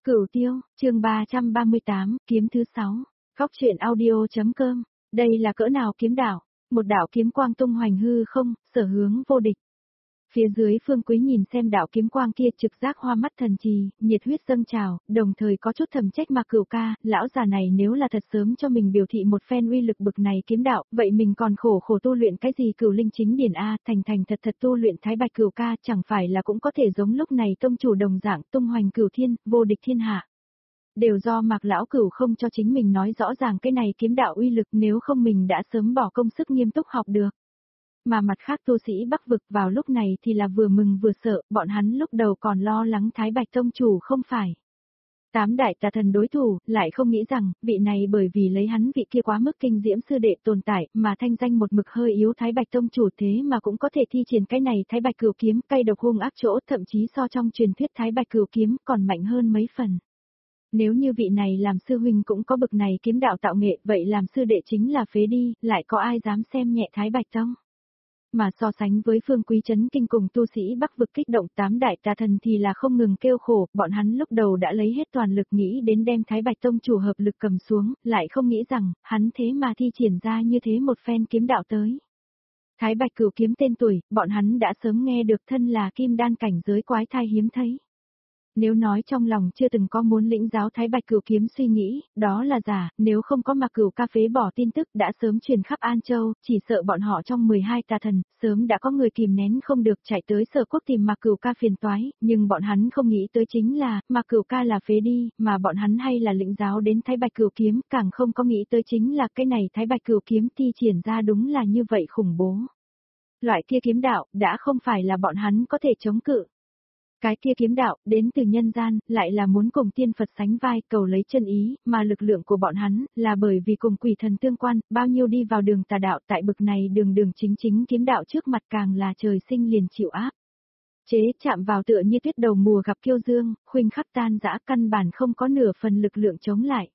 Cửu Tiêu, chương 338, kiếm thứ 6, góc truyện audio.com, đây là cỡ nào kiếm đạo, một đạo kiếm quang tung hoành hư không, sở hướng vô địch. Phía dưới Phương Quý nhìn xem đạo kiếm quang kia trực giác hoa mắt thần trì, nhiệt huyết dâng trào, đồng thời có chút thầm trách Mạc Cửu ca, lão già này nếu là thật sớm cho mình biểu thị một phen uy lực bực này kiếm đạo, vậy mình còn khổ tu luyện cái gì Cửu Linh Chính Điển a, thành thật tu luyện Thái Bạch Cửu ca, chẳng phải là cũng có thể giống lúc này tông chủ đồng dạng tung hoành cửu thiên, vô địch thiên hạ. Đều do Mạc lão cửu không cho chính mình nói rõ ràng cái này kiếm đạo uy lực, nếu không mình đã sớm bỏ công sức nghiêm túc học được. Mà mặt khác tu sĩ Bắc vực vào lúc này thì là vừa mừng vừa sợ, bọn hắn lúc đầu còn lo lắng Thái Bạch tông chủ không phải 8 đại tà thần đối thủ, lại không nghĩ rằng, vị này bởi vì lấy hắn vị kia quá mức kinh diễm sư đệ tồn tại, mà thanh danh một mực hơi yếu Thái Bạch tông chủ thế mà cũng có thể thi triển cái này Thái Bạch cửu kiếm, cay độc hung ác chỗ, thậm chí so trong truyền thuyết Thái Bạch cửu kiếm còn mạnh hơn mấy phần. Nếu như vị này làm sư huynh cũng có bực này kiếm đạo tạo nghệ, vậy làm sư đệ chính là phế đi, lại có ai dám xem nhẹ Thái Bạch tông. Mà so sánh với Phương Quý chấn kinh cùng tu sĩ Bắc vực kích động 8 đại tà thần thì là không ngừng kêu khổ, bọn hắn lúc đầu đã lấy hết toàn lực nghĩ đến đem Thái Bạch tông chủ hợp lực cầm xuống, lại không nghĩ rằng, hắn thế mà thi triển ra như thế một phen kiếm đạo tới. Thái Bạch cửu kiếm tên tuổi, bọn hắn đã sớm nghe được thân là kim đan cảnh giới quái thai hiếm thấy. Nếu nói trong lòng chưa từng có muốn lĩnh giáo Thái Bạch cửu kiếm suy nghĩ, đó là giả, nếu không có Mạc Cửu ca phế bỏ tin tức đã sớm truyền khắp An Châu, chỉ sợ bọn họ trong 12 tà thần, sớm đã có người kìm nén không được chạy tới Sở Quốc tìm Mạc Cửu ca phiền toái, nhưng bọn hắn không nghĩ tới chính là, Mạc Cửu ca là phế đi, mà bọn hắn hay là lĩnh giáo đến Thái Bạch cửu kiếm, càng không có nghĩ tới chính là cái này Thái Bạch cửu kiếm thi triển ra đúng là như vậy khủng bố. Loại kia kiếm đạo, đã không phải là bọn hắn có thể chống cự. Cái kia kiếm đạo, đến từ nhân gian, lại là muốn cùng tiên Phật sánh vai, cầu lấy chân ý, mà lực lượng của bọn hắn, là bởi vì cùng quỷ thần tương quan, bao nhiêu đi vào đường tà đạo, tại bực này đường chính kiếm đạo trước mặt càng là trời sinh liền chịu áp. Chế chạm vào tựa như tuyết đầu mùa gặp kiêu dương, khuynh khắc tan dã căn bản không có nửa phần lực lượng chống lại.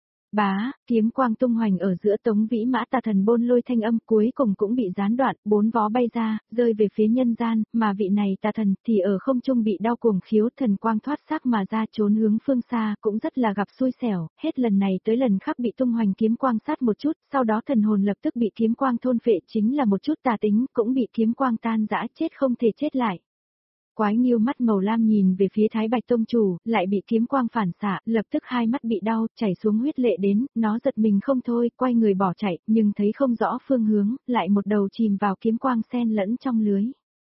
Bá, kiếm quang tung hoành ở giữa Tống Vĩ Mã tà thần bôn lôi thanh âm cuối cùng cũng bị gián đoạn, 4 vó bay ra, rơi về phía nhân gian, mà vị này tà thần thì ở không trung bị đau cuồng khiếu thần quang thoát xác mà ra trốn hướng phương xa, cũng rất là gặp xui xẻo, hết lần này tới lần khác bị tung hoành kiếm quang sát một chút, sau đó thần hồn lập tức bị kiếm quang thôn phệ chính là một chút tà tính, cũng bị kiếm quang tan rã chết không thể chết lại. Quái Nghiêu mắt màu lam nhìn về phía Thái Bạch tông chủ, lại bị kiếm quang phản xạ, lập tức hai mắt bị đau, chảy xuống huyết lệ đến, nó giật mình không thôi, quay người bỏ chạy, nhưng thấy không rõ phương hướng, lại một đầu chìm vào kiếm quang xen lẫn trong lưới.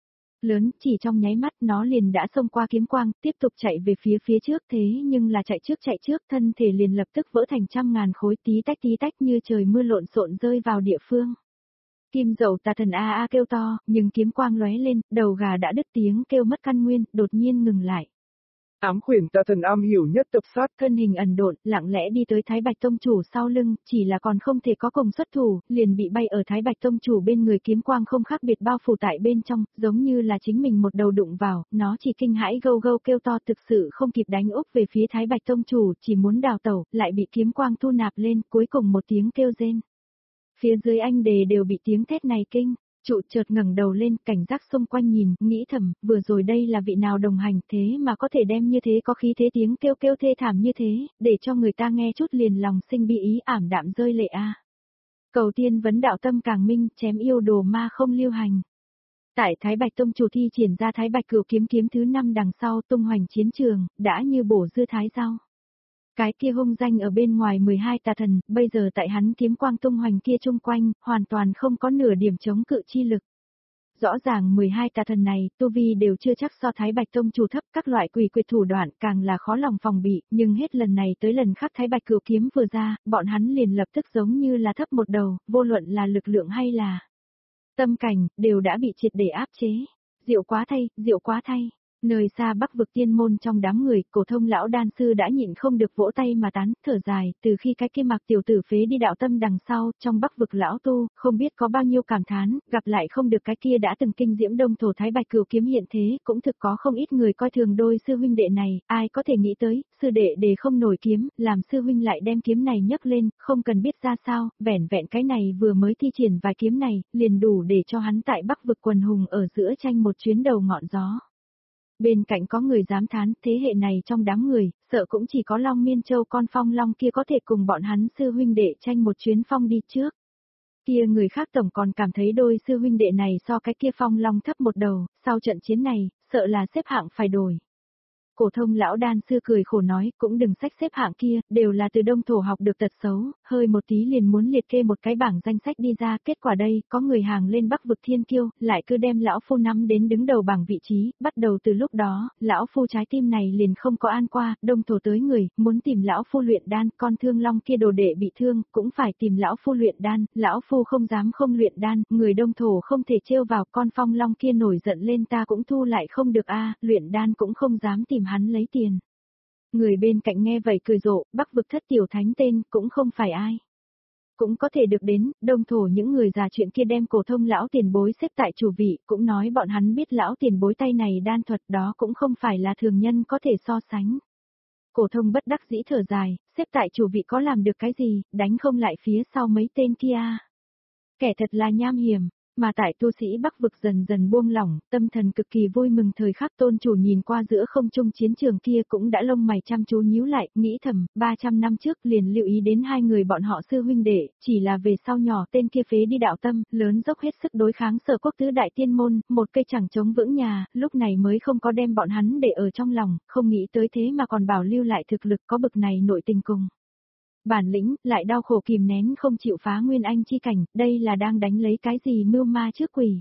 Lớn, chỉ trong nháy mắt nó liền đã xông qua kiếm quang, tiếp tục chạy về phía trước thế nhưng là chạy trước, thân thể liền lập tức vỡ thành trăm ngàn khối tí tách như trời mưa lộn xộn rơi vào địa phương. Kim Dậu tà thần a a kêu to, nhưng kiếm quang lóe lên, đầu gà đã đứt tiếng kêu mất căn nguyên, đột nhiên ngừng lại. Ám khuyển tà thần am hiểu nhất tập sát, thân hình ẩn độn, lặng lẽ đi tới Thái Bạch tông chủ sau lưng, chỉ là còn không thể có cùng xuất thủ, liền bị bay ở Thái Bạch tông chủ bên người kiếm quang không khác biệt bao phủ tại bên trong, giống như là chính mình một đầu đụng vào, nó chỉ kinh hãi gâu kêu to thực sự không kịp đánh úp về phía Thái Bạch tông chủ, chỉ muốn đào tẩu, lại bị kiếm quang thu nạp lên, cuối cùng một tiếng kêu rên. Phía dưới anh đề đều bị tiếng thét này kinh, trụ chợt ngẩng đầu lên, cảnh giác xung quanh nhìn, nghĩ thầm, vừa rồi đây là vị nào đồng hành thế mà có thể đem như thế có khí thế tiếng kêu thê thảm như thế, để cho người ta nghe chút liền lòng sinh bi ý ảm đạm rơi lệ a. Cầu tiên vấn đạo tâm càng minh, chém yêu đồ ma không lưu hành. Tại Thái Bạch tông chủ thi triển ra Thái Bạch cửu kiếm thứ 5 đằng sau tung hoành chiến trường, đã như bổ dưa thái rau. Cái kia hung danh ở bên ngoài 12 tà thần, bây giờ tại hắn kiếm quang tung hoành kia chung quanh, hoàn toàn không có nửa điểm chống cự chi lực. Rõ ràng 12 tà thần này, tu vi đều chưa chắc so Thái Bạch tông chủ thấp, các loại quỷ quyệt thủ đoạn càng là khó lòng phòng bị, nhưng hết lần này tới lần khác Thái Bạch cửu kiếm vừa ra, bọn hắn liền lập tức giống như là thấp một đầu, vô luận là lực lượng hay là tâm cảnh, đều đã bị triệt để áp chế. Diệu quá thay. Nơi xa Bắc vực tiên môn trong đám người, cổ thông lão đan sư đã nhịn không được vỗ tay mà tán, thở dài, từ khi cái kia Mạc tiểu tử phế đi đạo tâm đằng sau, trong Bắc vực lão tu, không biết có bao nhiêu cảm thán, gặp lại không được cái kia đã từng kinh diễm đông thổ Thái Bạch cửu kiếm hiện thế, cũng thực có không ít người coi thường đôi sư huynh đệ này, ai có thể nghĩ tới, sư đệ để không nổi kiếm, làm sư huynh lại đem kiếm này nhấc lên, không cần biết ra sao, vẻn vẹn cái này vừa mới thi triển vài kiếm này, liền đủ để cho hắn tại Bắc vực quần hùng ở giữa tranh một chuyến đầu ngọn gió. Bên cạnh có người dám thán, thế hệ này trong đám người, sợ cũng chỉ có Long Miên Châu con Phong Long kia có thể cùng bọn hắn sư huynh đệ tranh một chuyến phong đi trước. Kia người khác tổng còn cảm thấy đôi sư huynh đệ này so cái kia Phong Long thấp một đầu, sau trận chiến này, sợ là xếp hạng phải đổi. Cổ thông lão đan sư cười khổ nói, cũng đừng sách xếp hạng kia, đều là từ Đông Thổ học được tật xấu, hơi một tí liền muốn liệt kê một cái bảng danh sách đi ra, kết quả đây, có người hàng lên Bắc vực thiên kiêu, lại cứ đem lão phu nắm đến đứng đầu bảng vị trí, bắt đầu từ lúc đó, lão phu trái tim này liền không có an qua, Đông Thổ tới người, muốn tìm lão phu luyện đan, con Thương Long kia đồ đệ bị thương, cũng phải tìm lão phu luyện đan, lão phu không dám không luyện đan, người Đông Thổ không thể trêu vào, con Phong Long kia nổi giận lên ta cũng thu lại không được a, luyện đan cũng không dám tìm hắn lấy tiền. Người bên cạnh nghe vậy cười rộ, Bắc vực thất tiểu thánh tên, cũng không phải ai. Cũng có thể được đến, Đông Thổ những người già chuyện kia đem Cổ Thông lão tiền bối xếp tại chủ vị, cũng nói bọn hắn biết lão tiền bối tay này đan thuật đó cũng không phải là thường nhân có thể so sánh. Cổ Thông bất đắc dĩ thở dài, xếp tại chủ vị có làm được cái gì, đánh không lại phía sau mấy tên kia. Kẻ thật là nham hiểm. Mà tại tu sĩ Bắc vực dần dần buông lỏng, tâm thần cực kỳ vui mừng thời khắc tôn chủ nhìn qua giữa không trung chiến trường kia cũng đã lông mày chăm chú nhíu lại, nghĩ thầm, 300 năm trước liền lưu ý đến hai người bọn họ sư huynh đệ, chỉ là về sau nhỏ tên kia phế đi đạo tâm, lớn dốc hết sức đối kháng Sở Quốc tứ đại tiên môn, một cây chẳng chống vững nhà, lúc này mới không có đem bọn hắn để ở trong lòng, không nghĩ tới thế mà còn bảo lưu lại thực lực có bực này nội tình cùng. Bản lĩnh, lại đau khổ kìm nén không chịu phá nguyên anh chi cảnh, đây là đang đánh lấy cái gì mưu ma trước quỷ.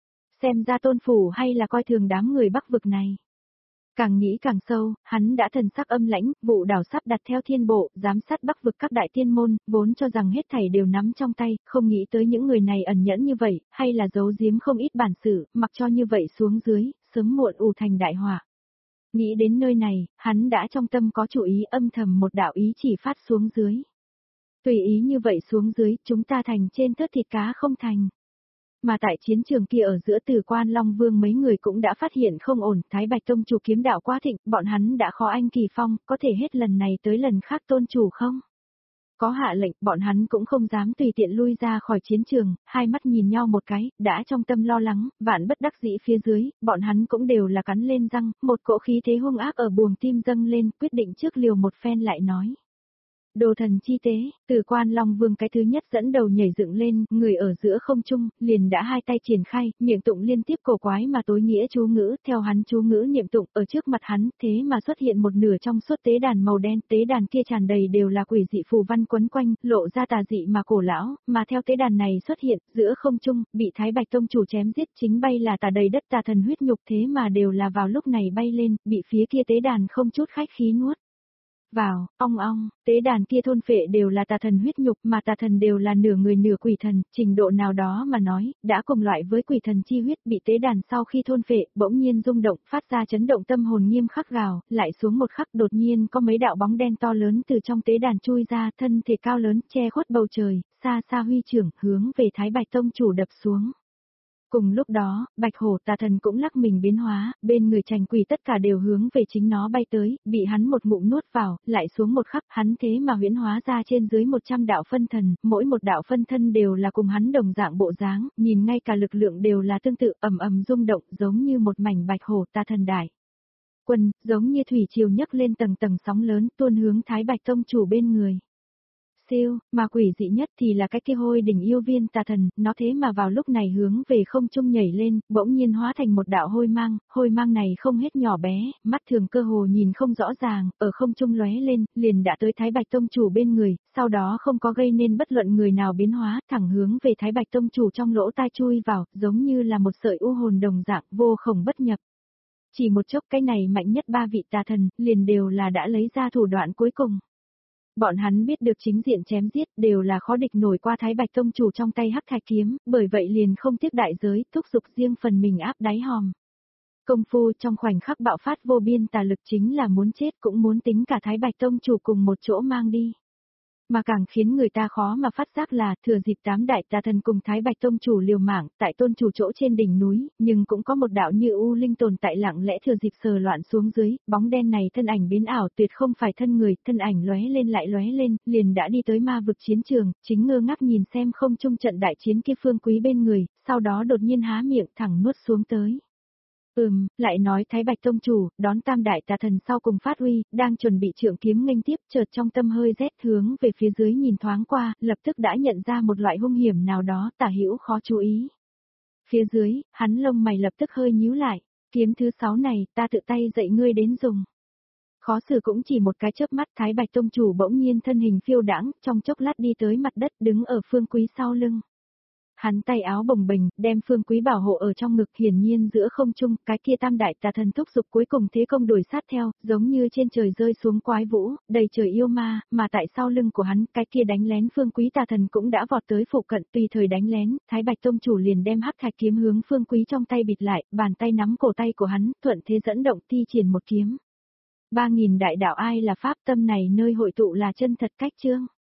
Xem ra tôn phủ hay là coi thường đám người Bắc vực này. Càng nghĩ càng sâu, hắn đã thần sắc âm lãnh, vụ đảo sắp đặt theo thiên bộ, giám sát Bắc vực các đại tiên môn, vốn cho rằng hết thảy đều nắm trong tay, không nghĩ tới những người này ẩn nhẫn như vậy, hay là giấu giếm không ít bản sự, mặc cho như vậy xuống dưới, sớm muộn ù thành đại họa. Nghĩ đến nơi này, hắn đã trong tâm có chủ ý âm thầm một đạo ý chỉ phát xuống dưới. Tùy ý như vậy xuống dưới, chúng ta thành trên thớt thịt cá không thành. Mà tại chiến trường kia ở giữa Từ Quan Long Vương mấy người cũng đã phát hiện không ổn, Thái Bạch Tông chủ kiếm đạo quá thịnh, bọn hắn đã khó anh kỳ phong, có thể hết lần này tới lần khác tôn chủ không? Có hạ lệnh, bọn hắn cũng không dám tùy tiện lui ra khỏi chiến trường, hai mắt nhìn nhau một cái, đã trong tâm lo lắng, vạn bất đắc dĩ phía dưới, bọn hắn cũng đều là cắn lên răng, một cỗ khí thế hung ác ở buồng tim dâng lên, quyết định trước liều một phen lại nói. Đồ thần chi tế, Từ Quan Long Vương cái thứ nhất dẫn đầu nhảy dựng lên, người ở giữa không trung, liền đã hai tay triển khai, miệng tụng liên tiếp cổ quái mà tối nghĩa chú ngữ, theo hắn chú ngữ niệm tụng, ở trước mặt hắn, thế mà xuất hiện một nửa trong suốt tế đàn màu đen, tế đàn kia tràn đầy đều là quỷ dị phù văn quấn quanh, lộ ra tà dị mà cổ lão, mà theo tế đàn này xuất hiện, giữa không trung, bị Thái Bạch Tông chủ chém giết chính bay là tà đầy đất tà thần huyết nhục thế mà đều là vào lúc này bay lên, bị phía kia tế đàn không chút khách khí nuốt vào, ong ong, tế đàn kia thôn phệ đều là tà thần huyết nhục mà tà thần đều là nửa người nửa quỷ thần, trình độ nào đó mà nói, đã cùng loại với quỷ thần chi huyết bị tế đàn sau khi thôn phệ, bỗng nhiên rung động, phát ra chấn động tâm hồn nghiêm khắc gào, lại xuống một khắc đột nhiên có mấy đạo bóng đen to lớn từ trong tế đàn chui ra, thân thể cao lớn, che khuất bầu trời, xa xa huy trưởng, hướng về Thái Bạch Tông chủ đập xuống. Cùng lúc đó, Bạch Hổ tà thần cũng lắc mình biến hóa, bên người Trành Quỷ tất cả đều hướng về chính nó bay tới, bị hắn một ngụm nuốt vào, lại xuống một khắc, hắn thế mà huyễn hóa ra trên dưới 100 đạo phân thần, mỗi một đạo phân thân đều là cùng hắn đồng dạng bộ dáng, nhìn ngay cả lực lượng đều là tương tự, ầm ầm rung động, giống như một mảnh Bạch Hổ tà thần đại quân, giống như thủy triều nhấc lên tầng tầng sóng lớn, tuôn hướng Thái Bạch Tông chủ bên người. Siêu, mà quỷ dị nhất thì là cái kia hôi đỉnh yêu viên tà thần, nó thế mà vào lúc này hướng về không trung nhảy lên, bỗng nhiên hóa thành một đạo hôi mang này không hết nhỏ bé, mắt thường cơ hồ nhìn không rõ ràng, ở không trung lóe lên, liền đã tới Thái Bạch Tông chủ bên người, sau đó không có gây nên bất luận người nào biến hóa, thẳng hướng về Thái Bạch Tông chủ trong lỗ tai chui vào, giống như là một sợi u hồn đồng dạng, vô khổng bất nhập. Chỉ một chốc cái này mạnh nhất ba vị tà thần, liền đều là đã lấy ra thủ đoạn cuối cùng. Bọn hắn biết được chính diện chém giết đều là khó địch nổi qua Thái Bạch Tông chủ trong tay hắc thạch kiếm, bởi vậy liền không tiếc đại giới, thúc giục riêng phần mình áp đáy hòm. Công phu trong khoảnh khắc bạo phát vô biên tà lực chính là muốn chết cũng muốn tính cả Thái Bạch Tông chủ cùng một chỗ mang đi. Mà càng khiến người ta khó mà phát giác là thừa dịp 8 đại tà thần cùng Thái Bạch Tông chủ liều mạng tại tôn chủ chỗ trên đỉnh núi, nhưng cũng có một đạo như u linh tồn tại lặng lẽ thừa dịp sờ loạn xuống dưới, bóng đen này thân ảnh biến ảo tuyệt không phải thân người, thân ảnh lóe lên lại lóe lên, liền đã đi tới ma vực chiến trường, chính ngơ ngác nhìn xem không trung trận đại chiến kia Phương Quý bên người, sau đó đột nhiên há miệng thẳng nuốt xuống tới. Lại nói Thái Bạch Tông chủ, đón tam đại tà thần sau cùng phát uy, đang chuẩn bị trượng kiếm nghênh tiếp, chợt trong tâm hơi rét hướng về phía dưới nhìn thoáng qua, lập tức đã nhận ra một loại hung hiểm nào đó, tả hữu khó chú ý. Phía dưới, hắn lông mày lập tức hơi nhíu lại, kiếm thứ 6 này, ta tự tay dạy ngươi đến dùng. Khó xử cũng chỉ một cái chớp mắt, Thái Bạch Tông chủ bỗng nhiên thân hình phiêu đãng, trong chốc lát đi tới mặt đất, đứng ở Phương Quý sau lưng. Hắn tay áo bồng bềnh, đem Phương Quý bảo hộ ở trong ngực, hiển nhiên giữa không trung, cái kia tam đại tà thần thúc giục cuối cùng thế công đuổi sát theo, giống như trên trời rơi xuống quái vũ, đầy trời yêu ma, mà tại sau lưng của hắn, cái kia đánh lén Phương Quý tà thần cũng đã vọt tới phụ cận, tùy thời đánh lén, Thái Bạch Tông chủ liền đem hắc thạch kiếm hướng Phương Quý trong tay bịt lại, bàn tay nắm cổ tay của hắn, thuận thế dẫn động thi triển một kiếm. 3000 đại đạo ai là pháp, tâm này nơi hội tụ là chân thật cách chương.